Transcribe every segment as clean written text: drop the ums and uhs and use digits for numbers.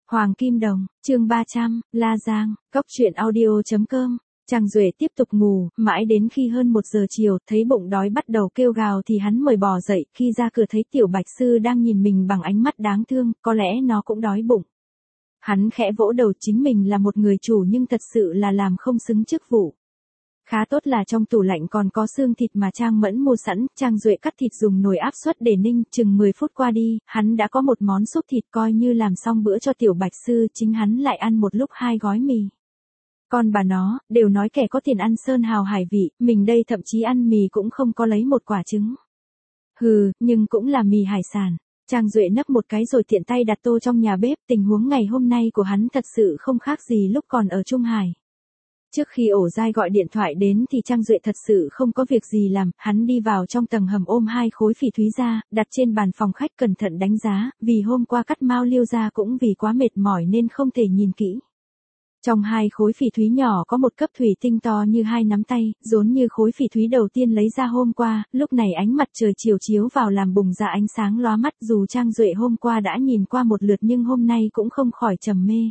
Hoàng Kim Đồng, chương 300, La Giang, Cóc truyện audio.com. Trang Duệ tiếp tục ngủ, mãi đến khi hơn 1 giờ chiều, thấy bụng đói bắt đầu kêu gào thì hắn mới bò dậy, khi ra cửa thấy Tiểu Bạch Sư đang nhìn mình bằng ánh mắt đáng thương, có lẽ nó cũng đói bụng. Hắn khẽ vỗ đầu, chính mình là một người chủ nhưng thật sự là làm không xứng chức vụ. Khá tốt là trong tủ lạnh còn có xương thịt mà Trang Mẫn mua sẵn, Trang Duệ cắt thịt dùng nồi áp suất để ninh, chừng 10 phút qua đi, hắn đã có một món súp thịt coi như làm xong bữa cho Tiểu Bạch Sư, chính hắn lại ăn một lúc 2 gói mì. Con bà nó, đều nói kẻ có tiền ăn sơn hào hải vị, mình đây thậm chí ăn mì cũng không có lấy một quả trứng. Hừ, nhưng cũng là mì hải sản. Trang Duệ nấp một cái rồi tiện tay đặt tô trong nhà bếp, tình huống ngày hôm nay của hắn thật sự không khác gì lúc còn ở Trung Hải. Trước khi Ổ Giai gọi điện thoại đến thì Trang Duệ thật sự không có việc gì làm, hắn đi vào trong tầng hầm ôm 2 khối phỉ thúy ra, đặt trên bàn phòng khách cẩn thận đánh giá, vì hôm qua cắt mao liêu ra cũng vì quá mệt mỏi nên không thể nhìn kỹ. Trong 2 khối phỉ thúy nhỏ có một cấp thủy tinh to như 2 nắm tay, giống như khối phỉ thúy đầu tiên lấy ra hôm qua, lúc này ánh mặt trời chiều chiếu vào làm bùng ra ánh sáng lóa mắt, dù Trang Duệ hôm qua đã nhìn qua một lượt nhưng hôm nay cũng không khỏi trầm mê.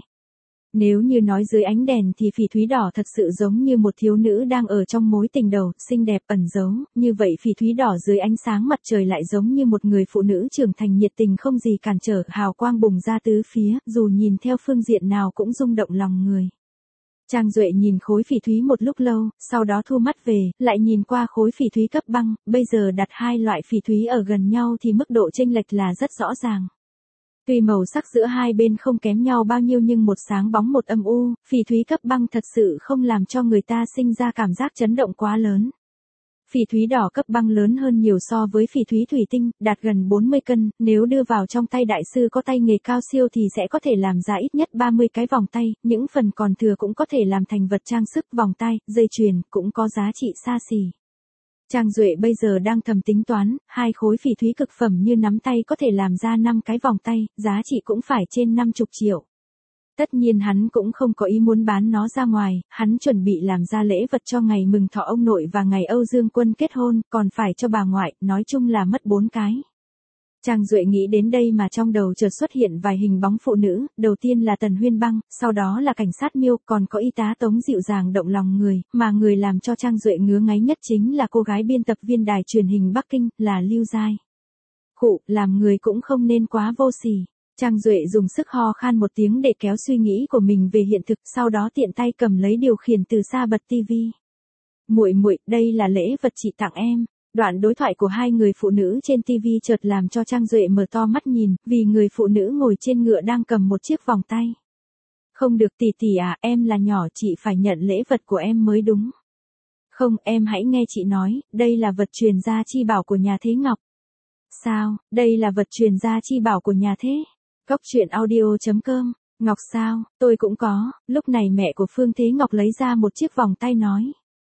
Nếu như nói dưới ánh đèn thì phỉ thúy đỏ thật sự giống như một thiếu nữ đang ở trong mối tình đầu, xinh đẹp ẩn giấu, như vậy phỉ thúy đỏ dưới ánh sáng mặt trời lại giống như một người phụ nữ trưởng thành nhiệt tình không gì cản trở, hào quang bùng ra tứ phía, dù nhìn theo phương diện nào cũng rung động lòng người. Trang Duệ nhìn khối phỉ thúy một lúc lâu, sau đó thu mắt về, lại nhìn qua khối phỉ thúy cấp băng, bây giờ đặt 2 loại phỉ thúy ở gần nhau thì mức độ chênh lệch là rất rõ ràng. Tuy màu sắc giữa hai bên không kém nhau bao nhiêu nhưng một sáng bóng một âm u, phỉ thúy cấp băng thật sự không làm cho người ta sinh ra cảm giác chấn động quá lớn. Phỉ thúy đỏ cấp băng lớn hơn nhiều so với phỉ thúy thủy tinh, đạt gần 40 cân, nếu đưa vào trong tay đại sư có tay nghề cao siêu thì sẽ có thể làm ra ít nhất 30 cái vòng tay, những phần còn thừa cũng có thể làm thành vật trang sức, vòng tay, dây chuyền, cũng có giá trị xa xỉ. Trang Duệ bây giờ đang thầm tính toán, 2 khối phỉ thúy cực phẩm như nắm tay có thể làm ra 5 cái vòng tay, giá trị cũng phải trên 50 triệu. Tất nhiên hắn cũng không có ý muốn bán nó ra ngoài, hắn chuẩn bị làm ra lễ vật cho ngày mừng thọ ông nội và ngày Âu Dương Quân kết hôn, còn phải cho bà ngoại, nói chung là mất 4 cái. Trang Duệ nghĩ đến đây mà trong đầu chợt xuất hiện vài hình bóng phụ nữ, đầu tiên là Tần Huyên Băng, sau đó là cảnh sát Miêu, còn có y tá Tống dịu dàng động lòng người, mà người làm cho Trang Duệ ngứa ngáy nhất chính là cô gái biên tập viên đài truyền hình Bắc Kinh, là Lưu Giai. Khụ, làm người cũng không nên quá vô sỉ. Trang Duệ dùng sức ho khan một tiếng để kéo suy nghĩ của mình về hiện thực, sau đó tiện tay cầm lấy điều khiển từ xa bật tivi. Muội muội, đây là lễ vật chị tặng em. Đoạn đối thoại của 2 người phụ nữ trên TV chợt làm cho Trang Duệ mở to mắt nhìn, vì người phụ nữ ngồi trên ngựa đang cầm một chiếc vòng tay. Không được tỷ tỷ à, em là nhỏ chị phải nhận lễ vật của em mới đúng. Không, em hãy nghe chị nói, đây là vật truyền gia chi bảo của nhà Thế Ngọc. Sao, đây là vật truyền gia chi bảo của nhà Thế? Cóc truyện audio.com, Ngọc sao, tôi cũng có, lúc này mẹ của Phương Thế Ngọc lấy ra một chiếc vòng tay nói.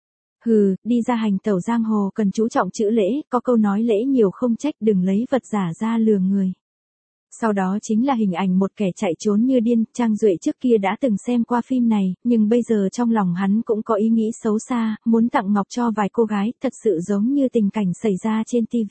Hừ, đi ra hành tẩu giang hồ cần chú trọng chữ lễ, có câu nói lễ nhiều không trách, đừng lấy vật giả ra lừa người. Sau đó chính là hình ảnh một kẻ chạy trốn như điên, Trang Duệ trước kia đã từng xem qua phim này, nhưng bây giờ trong lòng hắn cũng có ý nghĩ xấu xa, muốn tặng ngọc cho vài cô gái, thật sự giống như tình cảnh xảy ra trên TV.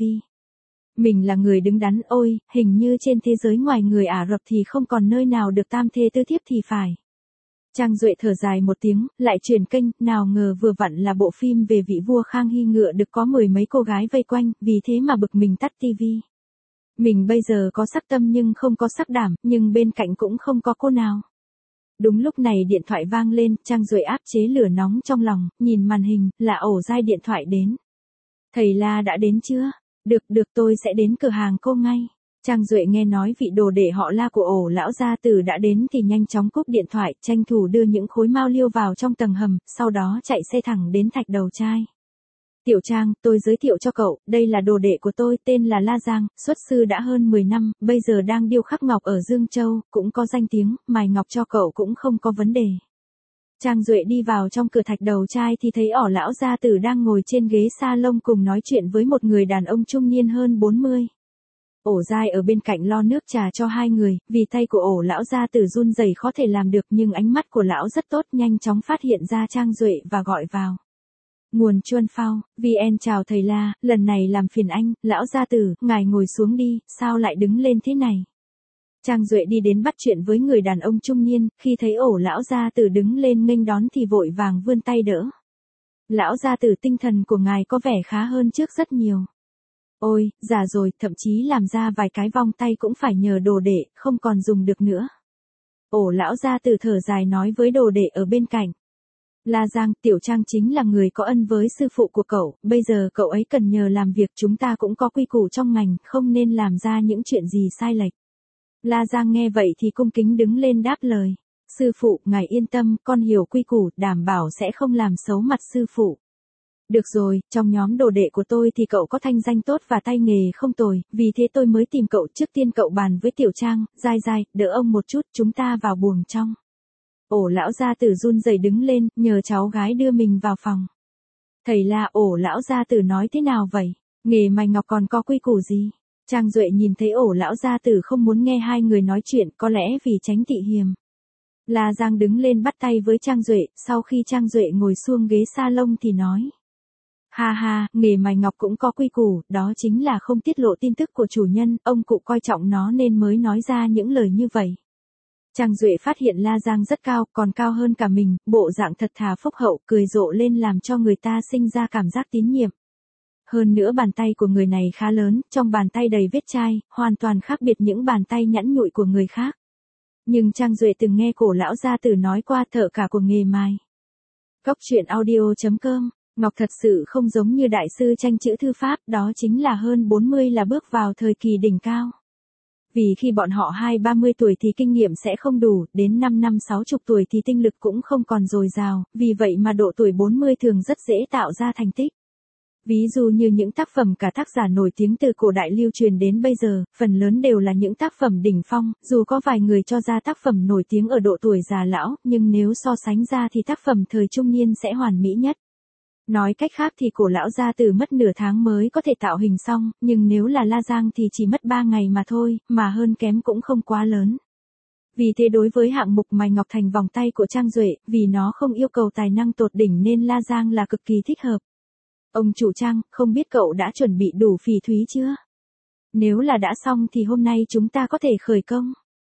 Mình là người đứng đắn, ôi, hình như trên thế giới ngoài người Ả Rập thì không còn nơi nào được tam thê tứ thiếp thì phải. Trang Duệ thở dài một tiếng, lại chuyển kênh, nào ngờ vừa vặn là bộ phim về vị vua Khang Hy Ngựa được có 10 mấy cô gái vây quanh, vì thế mà bực mình tắt tivi. Mình bây giờ có sắc tâm nhưng không có sắc đảm, nhưng bên cạnh cũng không có cô nào. Đúng lúc này điện thoại vang lên, Trang Duệ áp chế lửa nóng trong lòng, nhìn màn hình, là Ổ Giai điện thoại đến. Thầy La đã đến chưa? Được tôi sẽ đến cửa hàng cô ngay. Trang Duệ nghe nói vị đồ đệ họ La của Ổ lão gia tử đã đến thì nhanh chóng cúp điện thoại, tranh thủ đưa những khối mao liêu vào trong tầng hầm, sau đó chạy xe thẳng đến Thạch Đầu Trai. Tiểu Trang, tôi giới thiệu cho cậu, đây là đồ đệ của tôi, tên là La Giang, xuất sư đã hơn 10 năm, bây giờ đang điêu khắc ngọc ở Dương Châu, cũng có danh tiếng, mài ngọc cho cậu cũng không có vấn đề. Trang Duệ đi vào trong cửa Thạch Đầu Trai thì thấy Ổ lão gia tử đang ngồi trên ghế salon cùng nói chuyện với một người đàn ông trung niên hơn 40. Ổ Giai ở bên cạnh lo nước trà cho 2 người, vì tay của Ổ lão gia tử run rẩy khó thể làm được nhưng ánh mắt của lão rất tốt, nhanh chóng phát hiện ra Trang Duệ và gọi vào. Nguồn Chuân Phao, VN chào thầy La, lần này làm phiền anh, lão gia tử, ngài ngồi xuống đi, sao lại đứng lên thế này? Trang Duệ đi đến bắt chuyện với người đàn ông trung niên, khi thấy Ổ lão gia tử đứng lên nghênh đón thì vội vàng vươn tay đỡ. Lão gia tử, tinh thần của ngài có vẻ khá hơn trước rất nhiều. Ôi, già rồi, thậm chí làm ra vài cái vong tay cũng phải nhờ đồ đệ, không còn dùng được nữa. Ổ lão gia tử thở dài nói với đồ đệ ở bên cạnh. La Giang, Tiểu Trang chính là người có ân với sư phụ của cậu, bây giờ cậu ấy cần nhờ làm việc, chúng ta cũng có quy củ trong ngành, không nên làm ra những chuyện gì sai lệch. La Giang nghe vậy thì cung kính đứng lên đáp lời. Sư phụ, ngài yên tâm, con hiểu quy củ, đảm bảo sẽ không làm xấu mặt sư phụ. Được rồi, trong nhóm đồ đệ của tôi thì cậu có thanh danh tốt và tay nghề không tồi, vì thế tôi mới tìm cậu. Trước tiên cậu bàn với Tiểu Trang, dai dai, đỡ ông một chút, chúng ta vào buồng trong. Ổ lão gia tử run rẩy đứng lên, nhờ cháu gái đưa mình vào phòng. Thầy La, Ổ lão gia tử nói thế nào vậy? Nghề mài ngọc còn có quy củ gì? Trang Duệ nhìn thấy Ổ lão gia tử không muốn nghe hai người nói chuyện, có lẽ vì tránh tị hiềm. La Giang đứng lên bắt tay với Trang Duệ, sau khi Trang Duệ ngồi xuống ghế salon thì nói. Ha ha, nghề mài ngọc cũng có quy củ, đó chính là không tiết lộ tin tức của chủ nhân, ông cụ coi trọng nó nên mới nói ra những lời như vậy. Trang Duệ phát hiện La Giang rất cao, còn cao hơn cả mình, bộ dạng thật thà phúc hậu, cười rộ lên làm cho người ta sinh ra cảm giác tín nhiệm. Hơn nữa bàn tay của người này khá lớn, trong bàn tay đầy vết chai, hoàn toàn khác biệt những bàn tay nhẵn nhụi của người khác. Nhưng Trang Duệ từng nghe cổ lão gia tử nói qua thợ cả của nghề mài. Góc truyện audio.com, Ngọc thật sự không giống như đại sư tranh chữ thư pháp, đó chính là hơn 40 là bước vào thời kỳ đỉnh cao. Vì khi bọn họ 20-30 tuổi thì kinh nghiệm sẽ không đủ, đến 5-60 tuổi thì tinh lực cũng không còn dồi dào, vì vậy mà độ tuổi 40 thường rất dễ tạo ra thành tích. Ví dụ như những tác phẩm cả tác giả nổi tiếng từ cổ đại lưu truyền đến bây giờ, phần lớn đều là những tác phẩm đỉnh phong, dù có vài người cho ra tác phẩm nổi tiếng ở độ tuổi già lão, nhưng nếu so sánh ra thì tác phẩm thời trung niên sẽ hoàn mỹ nhất. Nói cách khác thì cổ lão gia tử mất nửa tháng mới có thể tạo hình xong, nhưng nếu là La Giang thì chỉ mất 3 ngày mà thôi, mà hơn kém cũng không quá lớn. Vì thế đối với hạng mục mài ngọc thành vòng tay của Trang Duệ, vì nó không yêu cầu tài năng tột đỉnh nên La Giang là cực kỳ thích hợp. Ông chủ Trang, không biết cậu đã chuẩn bị đủ phỉ thúy chưa? Nếu là đã xong thì hôm nay chúng ta có thể khởi công.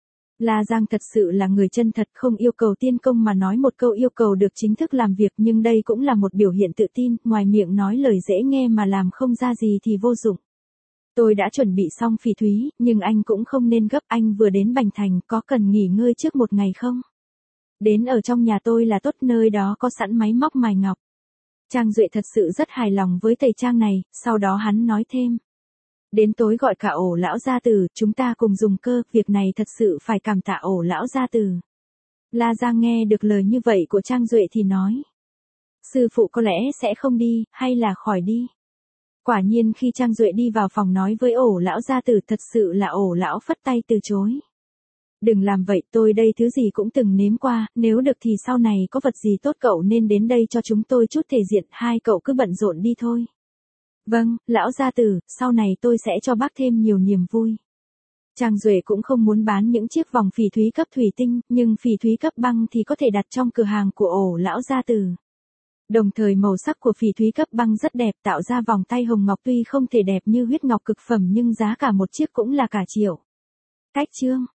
La Giang thật sự là người chân thật, không yêu cầu tiên công mà nói một câu yêu cầu được chính thức làm việc, nhưng đây cũng là một biểu hiện tự tin, ngoài miệng nói lời dễ nghe mà làm không ra gì thì vô dụng. Tôi đã chuẩn bị xong phỉ thúy, nhưng anh cũng không nên gấp, anh vừa đến Bành Thành, có cần nghỉ ngơi trước một ngày không? Đến ở trong nhà tôi là tốt, nơi đó có sẵn máy móc mài ngọc. Trang Duệ thật sự rất hài lòng với thầy Trang này, sau đó hắn nói thêm. Đến tối gọi cả Ổ lão gia tử, chúng ta cùng dùng cơ, việc này thật sự phải cảm tạ Ổ lão gia tử. La Giang nghe được lời như vậy của Trang Duệ thì nói. Sư phụ có lẽ sẽ không đi, hay là khỏi đi. Quả nhiên khi Trang Duệ đi vào phòng nói với Ổ lão gia tử, thật sự là Ổ lão phất tay từ chối. Đừng làm vậy, tôi đây thứ gì cũng từng nếm qua, nếu được thì sau này có vật gì tốt cậu nên đến đây cho chúng tôi chút thể diện, hai cậu cứ bận rộn đi thôi. Vâng, lão gia tử, sau này tôi sẽ cho bác thêm nhiều niềm vui. Trang Duệ cũng không muốn bán những chiếc vòng phỉ thúy cấp thủy tinh, nhưng phỉ thúy cấp băng thì có thể đặt trong cửa hàng của Ổ lão gia tử. Đồng thời màu sắc của phỉ thúy cấp băng rất đẹp, tạo ra vòng tay hồng ngọc tuy không thể đẹp như huyết ngọc cực phẩm nhưng giá cả một chiếc cũng là cả triệu. Cách chương